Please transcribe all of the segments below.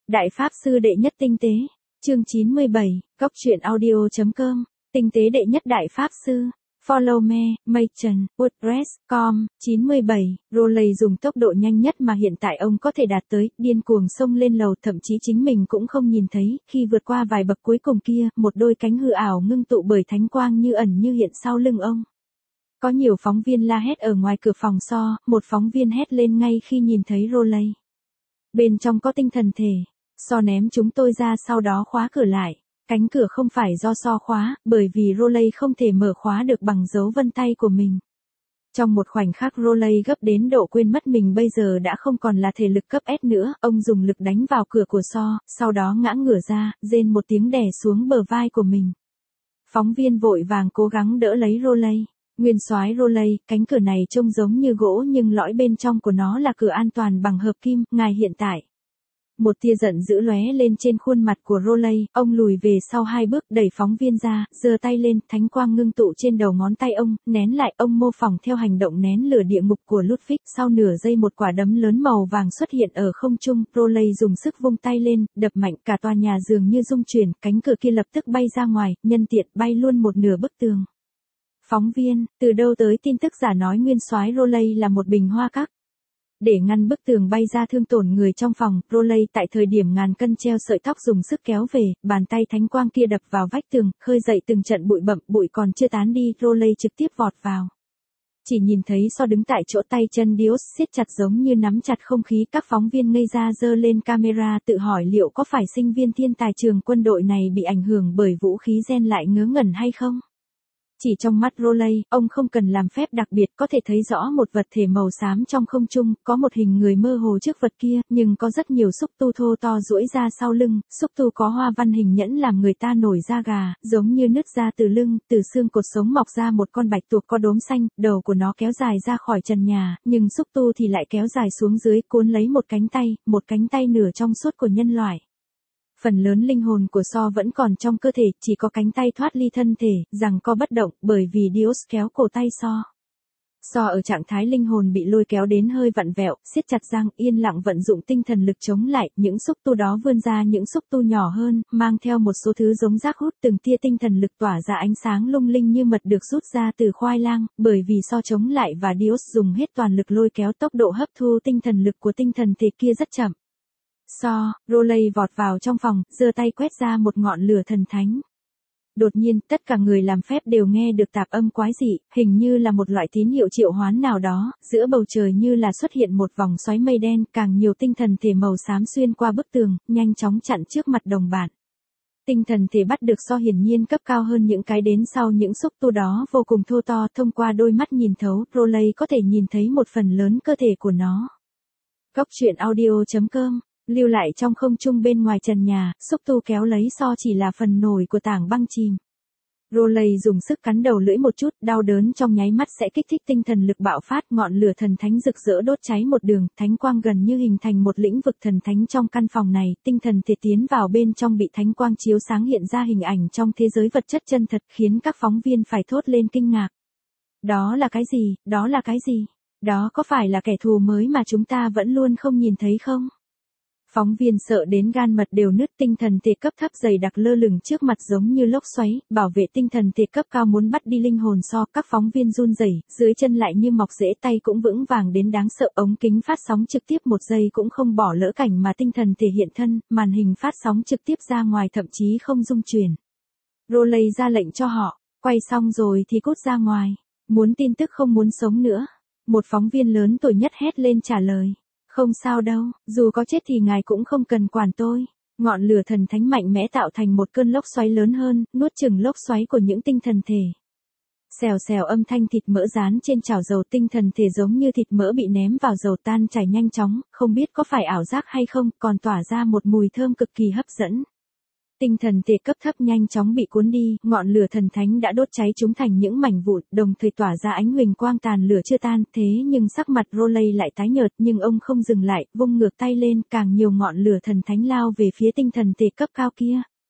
Đại Pháp Sư Đệ Nhất Tinh Tế, chương 97, Góc Truyện Audio.com, Tinh Tế Đệ Nhất Đại Pháp Sư, Follow me, Machen, WordPress.com, 97, Rowley dùng tốc độ nhanh nhất mà hiện tại ông có thể đạt tới, điên cuồng xông lên lầu, thậm chí chính mình cũng không nhìn thấy, khi vượt qua vài bậc cuối cùng kia, một đôi cánh hư ảo ngưng tụ bởi thánh quang như ẩn như hiện sau lưng ông. Có nhiều phóng viên la hét ở ngoài cửa phòng So, một phóng viên hét lên ngay khi nhìn thấy Rowley. Bên trong có tinh thần thể. So ném chúng tôi ra sau đó khóa cửa lại. Cánh cửa không phải do So khóa, bởi vì Rowley không thể mở khóa được bằng dấu vân tay của mình. Trong một khoảnh khắc Rowley gấp đến độ quên mất mình bây giờ đã không còn là thể lực cấp S nữa, ông dùng lực đánh vào cửa của So, sau đó ngã ngửa ra, rên một tiếng đè xuống bờ vai của mình. Phóng viên vội vàng cố gắng đỡ lấy Rowley. Nguyên soái Rowley, cánh cửa này trông giống như gỗ nhưng lõi bên trong của nó là cửa an toàn bằng hợp kim, ngài hiện tại. Một tia giận dữ lóe lên trên khuôn mặt của Rowley, ông lùi về sau 2 bước, đẩy phóng viên ra, giơ tay lên, thánh quang ngưng tụ trên đầu ngón tay ông, nén lại, ông mô phỏng theo hành động nén lửa địa ngục của Ludwig, sau nửa giây một quả đấm lớn màu vàng xuất hiện ở không trung, Rowley dùng sức vung tay lên, đập mạnh, cả tòa nhà dường như rung chuyển, cánh cửa kia lập tức bay ra ngoài, nhân tiện bay luôn một nửa bức tường. Phóng viên, từ đâu tới tin tức giả nói nguyên soái Rowley là một bình hoa cát. Để ngăn bức tường bay ra thương tổn người trong phòng, Rowley tại thời điểm ngàn cân treo sợi tóc dùng sức kéo về, bàn tay thánh quang kia đập vào vách tường, khơi dậy từng trận bụi bặm, bụi còn chưa tán đi, Rowley trực tiếp vọt vào. Chỉ nhìn thấy So đứng tại chỗ, tay chân Dios siết chặt giống như nắm chặt không khí, các phóng viên ngây ra giơ lên camera tự hỏi liệu có phải sinh viên thiên tài trường quân đội này bị ảnh hưởng bởi vũ khí gen lại ngớ ngẩn hay không? Chỉ trong mắt Rowley, ông không cần làm phép đặc biệt có thể thấy rõ một vật thể màu xám trong không trung, có một hình người mơ hồ trước vật kia, nhưng có rất nhiều xúc tu thô to duỗi ra sau lưng, xúc tu có hoa văn hình nhẫn làm người ta nổi da gà, giống như nứt ra từ lưng, từ xương cột sống mọc ra một con bạch tuộc có đốm xanh, đầu của nó kéo dài ra khỏi trần nhà, nhưng xúc tu thì lại kéo dài xuống dưới, cuốn lấy một cánh tay nửa trong suốt của nhân loại. Phần lớn linh hồn của So vẫn còn trong cơ thể, chỉ có cánh tay thoát ly thân thể, giằng co bất động, bởi vì Dios kéo cổ tay So. So ở trạng thái linh hồn bị lôi kéo đến hơi vặn vẹo, siết chặt răng, yên lặng vận dụng tinh thần lực chống lại, những xúc tu đó vươn ra những xúc tu nhỏ hơn, mang theo một số thứ giống rác hút, từng tia tinh thần lực tỏa ra ánh sáng lung linh như mật được rút ra từ khoai lang, bởi vì So chống lại và Dios dùng hết toàn lực lôi kéo, tốc độ hấp thu tinh thần lực của tinh thần thể kia rất chậm. So, Rowley vọt vào trong phòng, giơ tay quét ra một ngọn lửa thần thánh. Đột nhiên, tất cả người làm phép đều nghe được tạp âm quái dị, hình như là một loại tín hiệu triệu hoán nào đó, giữa bầu trời như là xuất hiện một vòng xoáy mây đen, càng nhiều tinh thần thể màu xám xuyên qua bức tường, nhanh chóng chặn trước mặt đồng bạn. Tinh thần thể bắt được So hiển nhiên cấp cao hơn những cái đến sau, những xúc tu đó vô cùng thô to, thông qua đôi mắt nhìn thấu, Rowley có thể nhìn thấy một phần lớn cơ thể của nó. Góc Truyện Audio.com, lưu lại trong không trung bên ngoài trần nhà, xúc tu kéo lấy So chỉ là phần nổi của tảng băng chìm. Rowley dùng sức cắn đầu lưỡi một chút, đau đớn trong nháy mắt sẽ kích thích tinh thần lực bạo phát, ngọn lửa thần thánh rực rỡ đốt cháy một đường, thánh quang gần như hình thành một lĩnh vực thần thánh trong căn phòng này, tinh thần thể tiến vào bên trong bị thánh quang chiếu sáng hiện ra hình ảnh trong thế giới vật chất chân thật, khiến các phóng viên phải thốt lên kinh ngạc. Đó là cái gì? Đó là cái gì? Đó có phải là kẻ thù mới mà chúng ta vẫn luôn không nhìn thấy không? Phóng viên sợ đến gan mật đều nứt, tinh thần thể cấp thấp dày đặc lơ lửng trước mặt giống như lốc xoáy, bảo vệ tinh thần thể cấp cao muốn bắt đi linh hồn So, các phóng viên run rẩy, dưới chân lại như mọc rễ, tay cũng vững vàng đến đáng sợ, ống kính phát sóng trực tiếp một giây cũng không bỏ lỡ cảnh mà tinh thần thể hiện thân, màn hình phát sóng trực tiếp ra ngoài thậm chí không rung chuyển. Rowley ra lệnh cho họ, quay xong rồi thì cút ra ngoài, muốn tin tức không muốn sống nữa. Một phóng viên lớn tuổi nhất hét lên trả lời. Không sao đâu, dù có chết thì ngài cũng không cần quản tôi. Ngọn lửa thần thánh mạnh mẽ tạo thành một cơn lốc xoáy lớn hơn, nuốt chửng lốc xoáy của những tinh thần thể. Xèo xèo âm thanh thịt mỡ rán trên chảo dầu, tinh thần thể giống như thịt mỡ bị ném vào dầu tan chảy nhanh chóng, không biết có phải ảo giác hay không, còn tỏa ra một mùi thơm cực kỳ hấp dẫn. Tinh thần thể cấp thấp nhanh chóng bị cuốn đi, ngọn lửa thần thánh đã đốt cháy chúng thành những mảnh vụn, đồng thời tỏa ra ánh huỳnh quang, tàn lửa chưa tan, thế nhưng sắc mặt Rowley lại tái nhợt, nhưng ông không dừng lại, vung ngược tay lên, càng nhiều ngọn lửa thần thánh lao về phía tinh thần thể cấp cao kia.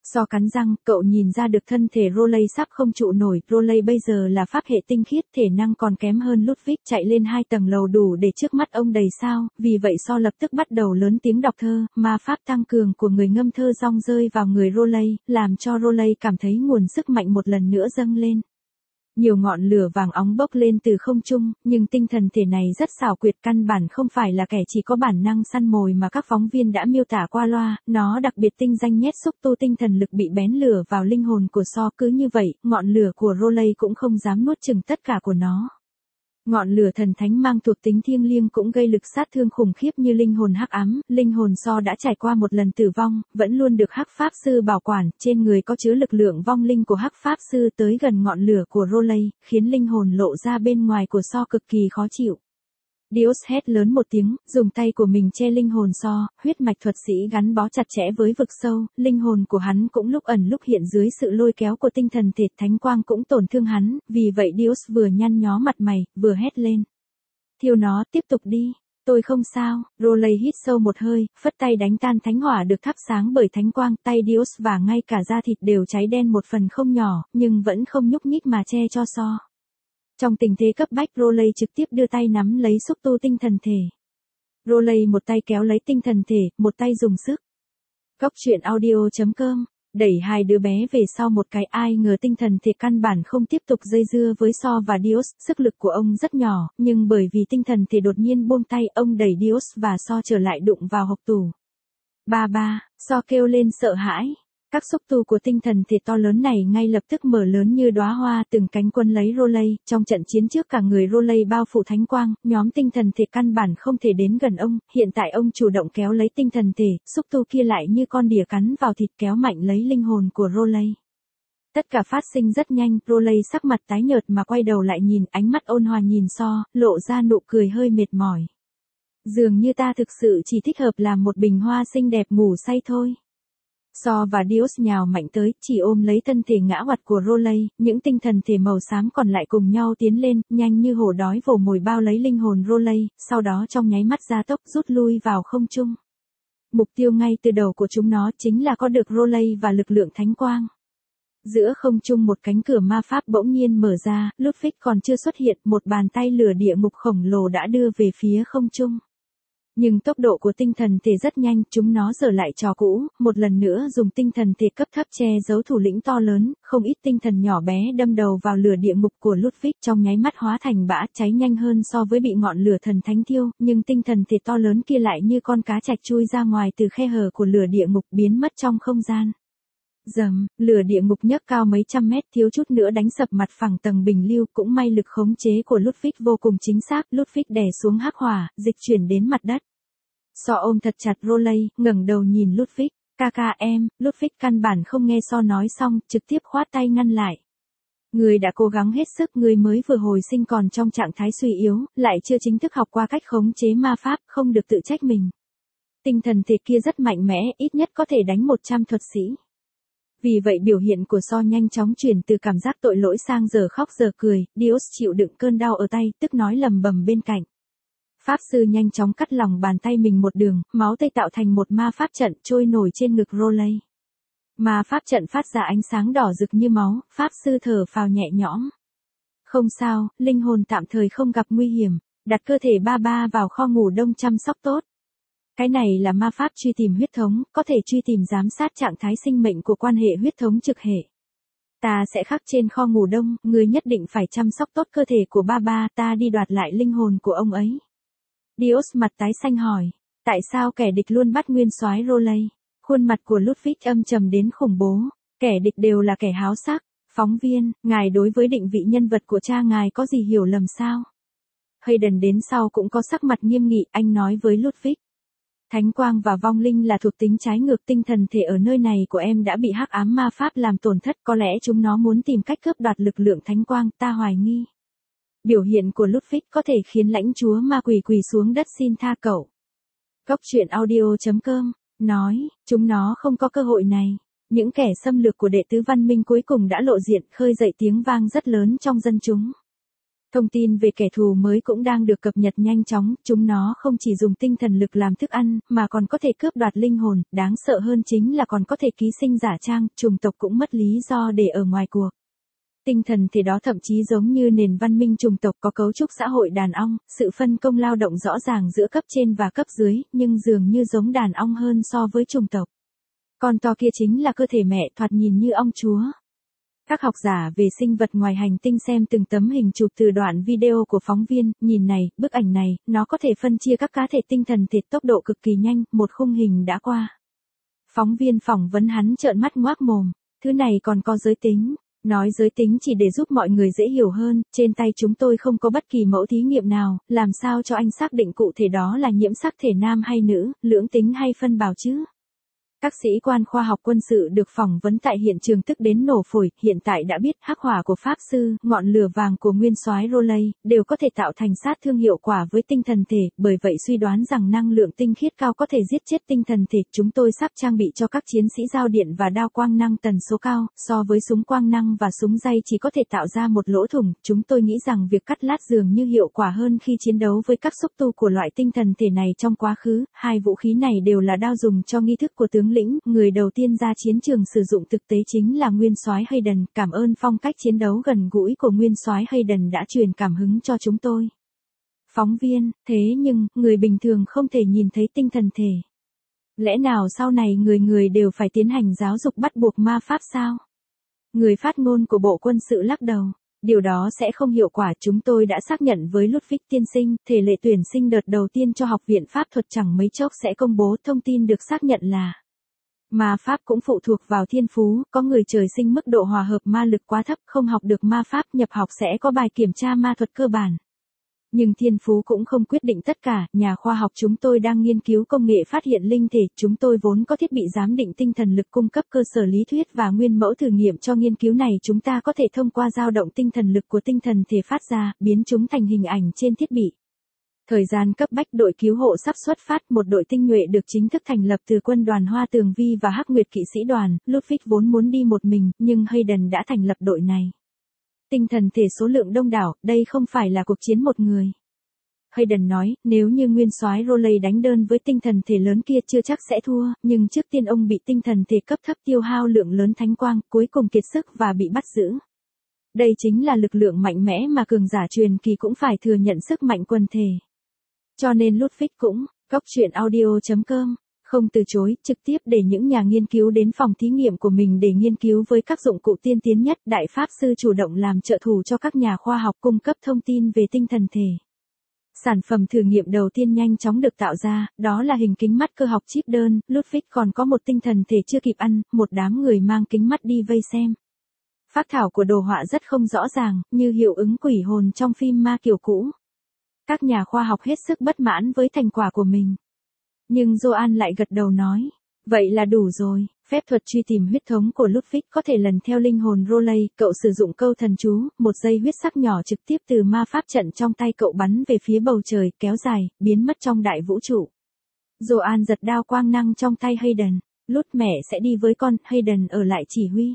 So cắn răng, cậu nhìn ra được thân thể Rowley sắp không trụ nổi, Rowley bây giờ là pháp hệ tinh khiết, thể năng còn kém hơn Ludwig, chạy lên 2 tầng lầu đủ để trước mắt ông đầy sao, vì vậy So lập tức bắt đầu lớn tiếng đọc thơ, ma pháp tăng cường của người ngâm thơ rong rơi vào người Rowley, làm cho Rowley cảm thấy nguồn sức mạnh một lần nữa dâng lên. Nhiều ngọn lửa vàng óng bốc lên từ không trung, nhưng tinh thần thể này rất xảo quyệt, căn bản không phải là kẻ chỉ có bản năng săn mồi mà các phóng viên đã miêu tả qua loa, nó đặc biệt tinh danh nhét xúc tu tinh thần lực bị bén lửa vào linh hồn của So, cứ như vậy, ngọn lửa của Rowley cũng không dám nuốt chửng tất cả của nó. Ngọn lửa thần thánh mang thuộc tính thiêng liêng cũng gây lực sát thương khủng khiếp như linh hồn hắc ám, linh hồn So đã trải qua một lần tử vong, vẫn luôn được hắc pháp sư bảo quản, trên người có chứa lực lượng vong linh của hắc pháp sư tới gần ngọn lửa của Rowley, khiến linh hồn lộ ra bên ngoài của So cực kỳ khó chịu. Dios hét lớn một tiếng, dùng tay của mình che linh hồn So, huyết mạch thuật sĩ gắn bó chặt chẽ với vực sâu, linh hồn của hắn cũng lúc ẩn lúc hiện dưới sự lôi kéo của tinh thần thể, thánh quang cũng tổn thương hắn, vì vậy Dios vừa nhăn nhó mặt mày, vừa hét lên. Thiêu nó, tiếp tục đi. Tôi không sao, Rowley hít sâu một hơi, phất tay đánh tan thánh hỏa được thắp sáng bởi thánh quang, tay Dios và ngay cả da thịt đều cháy đen một phần không nhỏ, nhưng vẫn không nhúc nhích mà che cho So. Trong tình thế cấp bách, Rowley trực tiếp đưa tay nắm lấy xúc tu tinh thần thể. Rowley một tay kéo lấy tinh thần thể, một tay dùng sức. Góc truyện audio.com, đẩy hai đứa bé về sau một cái, ai ngờ tinh thần thể căn bản không tiếp tục dây dưa với So và Dios, sức lực của ông rất nhỏ, nhưng bởi vì tinh thần thể đột nhiên buông tay, ông đẩy Dios và So trở lại đụng vào hộc tủ. Ba, So kêu lên sợ hãi. Các xúc tu của tinh thần thể to lớn này ngay lập tức mở lớn như đóa hoa, từng cánh quân lấy Rowley, trong trận chiến trước cả người Rowley bao phủ thánh quang, nhóm tinh thần thể căn bản không thể đến gần ông, hiện tại ông chủ động kéo lấy tinh thần thể, xúc tu kia lại như con đỉa cắn vào thịt kéo mạnh lấy linh hồn của Rowley. Tất cả phát sinh rất nhanh, Rowley sắc mặt tái nhợt mà quay đầu lại nhìn, ánh mắt ôn hòa nhìn So, lộ ra nụ cười hơi mệt mỏi. Dường như ta thực sự chỉ thích hợp làm một bình hoa xinh đẹp ngủ say thôi. So và Dios nhào mạnh tới, chỉ ôm lấy thân thể ngã oặt của Rowley, những tinh thần thể màu xám còn lại cùng nhau tiến lên, nhanh như hổ đói vồ mồi bao lấy linh hồn Rowley, sau đó trong nháy mắt gia tốc rút lui vào không trung. Mục tiêu ngay từ đầu của chúng nó chính là có được Rowley và lực lượng thánh quang. Giữa không trung một cánh cửa ma pháp bỗng nhiên mở ra, Ludwig còn chưa xuất hiện, một bàn tay lửa địa ngục khổng lồ đã đưa về phía không trung. Nhưng tốc độ của tinh thần thể rất nhanh, chúng nó trở lại trò cũ, một lần nữa dùng tinh thần thể cấp thấp che giấu thủ lĩnh to lớn, không ít tinh thần nhỏ bé đâm đầu vào lửa địa ngục của Ludwig, trong nháy mắt hóa thành bã, cháy nhanh hơn so với bị ngọn lửa thần thánh thiêu, nhưng tinh thần thể to lớn kia lại như con cá trạch chui ra ngoài từ khe hở của lửa địa ngục, biến mất trong không gian. Dầm, lửa địa ngục nhấc cao mấy trăm mét, thiếu chút nữa đánh sập mặt phẳng tầng bình lưu, cũng may lực khống chế của Ludwig vô cùng chính xác, Ludwig đè xuống hắc hỏa, dịch chuyển đến mặt đất. So ôm thật chặt Rowley, ngẩng đầu nhìn Ludwig, ca em, Ludwig căn bản không nghe So nói xong, trực tiếp khoát tay ngăn lại. Người đã cố gắng hết sức, người mới vừa hồi sinh còn trong trạng thái suy yếu, lại chưa chính thức học qua cách khống chế ma pháp, không được tự trách mình. Tinh thần thể kia rất mạnh mẽ, ít nhất có thể đánh 100 thuật sĩ. Vì vậy biểu hiện của So nhanh chóng chuyển từ cảm giác tội lỗi sang giờ khóc giờ cười, Dios chịu đựng cơn đau ở tay, tức nói lầm bầm bên cạnh. Pháp sư nhanh chóng cắt lòng bàn tay mình một đường, máu tươi tạo thành một ma pháp trận trôi nổi trên ngực Rowley. Ma pháp trận phát ra ánh sáng đỏ rực như máu, pháp sư thở phào nhẹ nhõm. Không sao, linh hồn tạm thời không gặp nguy hiểm, đặt cơ thể ba vào kho ngủ đông chăm sóc tốt. Cái này là ma pháp truy tìm huyết thống, có thể truy tìm giám sát trạng thái sinh mệnh của quan hệ huyết thống trực hệ. Ta sẽ khắc trên kho ngủ đông, ngươi nhất định phải chăm sóc tốt cơ thể của ba, ta đi đoạt lại linh hồn của ông ấy. Dios mặt tái xanh hỏi, tại sao kẻ địch luôn bắt nguyên soái Rowley? Khuôn mặt của Ludwig âm trầm đến khủng bố, kẻ địch đều là kẻ háo sắc. Phóng viên, ngài đối với định vị nhân vật của cha ngài có gì hiểu lầm sao? Hayden đến sau cũng có sắc mặt nghiêm nghị, anh nói với Ludwig. Thánh quang và vong linh là thuộc tính trái ngược, tinh thần thể ở nơi này của em đã bị hắc ám ma pháp làm tổn thất, có lẽ chúng nó muốn tìm cách cướp đoạt lực lượng thánh quang, ta hoài nghi. Biểu hiện của Ludwig có thể khiến lãnh chúa ma quỷ quỳ xuống đất xin tha cậu. Góc truyện audio.com, nói, chúng nó không có cơ hội này. Những kẻ xâm lược của đệ tứ văn minh cuối cùng đã lộ diện, khơi dậy tiếng vang rất lớn trong dân chúng. Thông tin về kẻ thù mới cũng đang được cập nhật nhanh chóng, chúng nó không chỉ dùng tinh thần lực làm thức ăn, mà còn có thể cướp đoạt linh hồn, đáng sợ hơn chính là còn có thể ký sinh giả trang, chủng tộc cũng mất lý do để ở ngoài cuộc. Tinh thần thể đó thậm chí giống như nền văn minh chủng tộc có cấu trúc xã hội đàn ong, sự phân công lao động rõ ràng giữa cấp trên và cấp dưới, nhưng dường như giống đàn ong hơn so với chủng tộc. Con to kia chính là cơ thể mẹ thoạt nhìn như ong chúa. Các học giả về sinh vật ngoài hành tinh xem từng tấm hình chụp từ đoạn video của phóng viên, nhìn này, bức ảnh này, nó có thể phân chia các cá thể tinh thần thể tốc độ cực kỳ nhanh, một khung hình đã qua. Phóng viên phỏng vấn hắn trợn mắt ngoác mồm, thứ này còn có giới tính. Nói giới tính chỉ để giúp mọi người dễ hiểu hơn, trên tay chúng tôi không có bất kỳ mẫu thí nghiệm nào, làm sao cho anh xác định cụ thể đó là nhiễm sắc thể nam hay nữ, lưỡng tính hay phân bào chứ? Các sĩ quan khoa học quân sự được phỏng vấn tại hiện trường tức đến nổ phổi, hiện tại đã biết hắc hỏa của Pháp Sư, ngọn lửa vàng của nguyên soái Rowley, đều có thể tạo thành sát thương hiệu quả với tinh thần thể, bởi vậy suy đoán rằng năng lượng tinh khiết cao có thể giết chết tinh thần thể. Chúng tôi sắp trang bị cho các chiến sĩ dao điện và đao quang năng tần số cao, so với súng quang năng và súng ray chỉ có thể tạo ra một lỗ thủng. Chúng tôi nghĩ rằng việc cắt lát dường như hiệu quả hơn khi chiến đấu với các xúc tu của loại tinh thần thể này trong quá khứ. Hai vũ khí này đều là đao dùng cho nghi thức của tướng lĩnh, người đầu tiên ra chiến trường sử dụng thực tế chính là nguyên soái Hayden. Cảm ơn phong cách chiến đấu gần gũi của nguyên soái Hayden đã truyền cảm hứng cho chúng tôi. Phóng viên, thế nhưng, người bình thường không thể nhìn thấy tinh thần thể. Lẽ nào sau này người đều phải tiến hành giáo dục bắt buộc ma pháp sao? Người phát ngôn của Bộ Quân sự lắc đầu. Điều đó sẽ không hiệu quả. Chúng tôi đã xác nhận với Ludwig tiên sinh, thể lệ tuyển sinh đợt đầu tiên cho Học viện Pháp thuật chẳng mấy chốc sẽ công bố. Thông tin được xác nhận là ma pháp cũng phụ thuộc vào thiên phú, có người trời sinh mức độ hòa hợp ma lực quá thấp, không học được ma pháp, nhập học sẽ có bài kiểm tra ma thuật cơ bản. Nhưng thiên phú cũng không quyết định tất cả, nhà khoa học chúng tôi đang nghiên cứu công nghệ phát hiện linh thể, chúng tôi vốn có thiết bị giám định tinh thần lực cung cấp cơ sở lý thuyết và nguyên mẫu thử nghiệm cho nghiên cứu này. Chúng ta có thể thông qua dao động tinh thần lực của tinh thần thể phát ra, biến chúng thành hình ảnh trên thiết bị. Thời gian cấp bách, đội cứu hộ sắp xuất phát, một đội tinh nhuệ được chính thức thành lập từ quân đoàn Hoa Tường Vi và Hắc Nguyệt kỵ sĩ đoàn. Ludwig vốn muốn đi một mình, nhưng Hayden đã thành lập đội này. Tinh thần thể số lượng đông đảo, đây không phải là cuộc chiến một người. Hayden nói, nếu như nguyên soái Rowley đánh đơn với tinh thần thể lớn kia chưa chắc sẽ thua, nhưng trước tiên ông bị tinh thần thể cấp thấp tiêu hao lượng lớn thánh quang, cuối cùng kiệt sức và bị bắt giữ. Đây chính là lực lượng mạnh mẽ mà cường giả truyền kỳ cũng phải thừa nhận sức mạnh quần thể. Cho nên Ludwig cũng, goctruyện.audio.com, không từ chối, trực tiếp để những nhà nghiên cứu đến phòng thí nghiệm của mình để nghiên cứu với các dụng cụ tiên tiến nhất. Đại Pháp Sư chủ động làm trợ thủ cho các nhà khoa học cung cấp thông tin về tinh thần thể. Sản phẩm thử nghiệm đầu tiên nhanh chóng được tạo ra, đó là hình kính mắt cơ học chip đơn. Ludwig còn có một tinh thần thể chưa kịp ăn, một đám người mang kính mắt đi vây xem. Phác thảo của đồ họa rất không rõ ràng, như hiệu ứng quỷ hồn trong phim ma kiểu cũ. Các nhà khoa học hết sức bất mãn với thành quả của mình. Nhưng Joan lại gật đầu nói, vậy là đủ rồi. Phép thuật truy tìm huyết thống của Ludwig có thể lần theo linh hồn Rowley. Cậu sử dụng câu thần chú, một dây huyết sắc nhỏ trực tiếp từ ma pháp trận trong tay cậu bắn về phía bầu trời, kéo dài, biến mất trong đại vũ trụ. Joan giật đao quang năng trong tay Hayden. Lút mẹ sẽ đi với con, Hayden ở lại chỉ huy.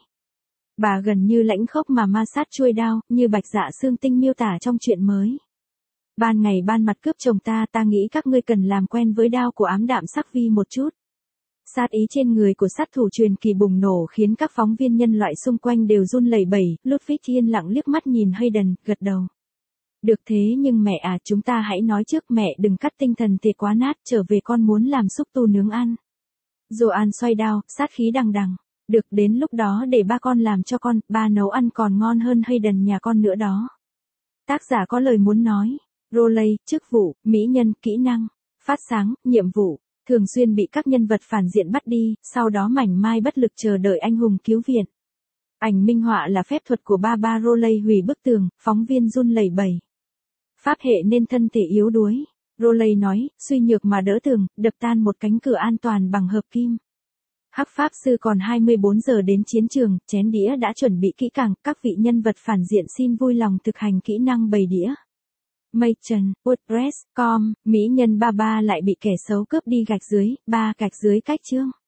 Bà gần như lãnh khốc mà ma sát chuôi đao, như Bạch Dạ Xương Tinh miêu tả trong truyện mới. Ban ngày ban mặt cướp chồng ta nghĩ các ngươi cần làm quen với đao của ám đạm sắc vi một chút. Sát ý trên người của sát thủ truyền kỳ bùng nổ khiến các phóng viên nhân loại xung quanh đều run lẩy bẩy. Ludwig yên lặng liếc mắt nhìn Hayden, gật đầu. Được thế nhưng mẹ à, chúng ta hãy nói trước, mẹ đừng cắt tinh thần thể quá nát, trở về con muốn làm xúc tu nướng ăn. Joan xoay đao, sát khí đằng đằng. Được, đến lúc đó để ba con làm cho con, ba nấu ăn còn ngon hơn Hayden nhà con nữa đó. Tác giả có lời muốn nói. Rowley, chức vụ, mỹ nhân, kỹ năng, phát sáng, nhiệm vụ, thường xuyên bị các nhân vật phản diện bắt đi, sau đó mảnh mai bất lực chờ đợi anh hùng cứu viện. Ảnh minh họa là phép thuật của ba Rowley hủy bức tường, phóng viên run lẩy bẩy. Pháp hệ nên thân thể yếu đuối. Rowley nói, suy nhược mà đỡ tường, đập tan một cánh cửa an toàn bằng hợp kim. Hắc Pháp Sư còn 24 giờ đến chiến trường, chén đĩa đã chuẩn bị kỹ càng, các vị nhân vật phản diện xin vui lòng thực hành kỹ năng bày đĩa. Machen, WordPress.com, mỹ nhân ba lại bị kẻ xấu cướp đi gạch dưới, 3 gạch dưới cách chương.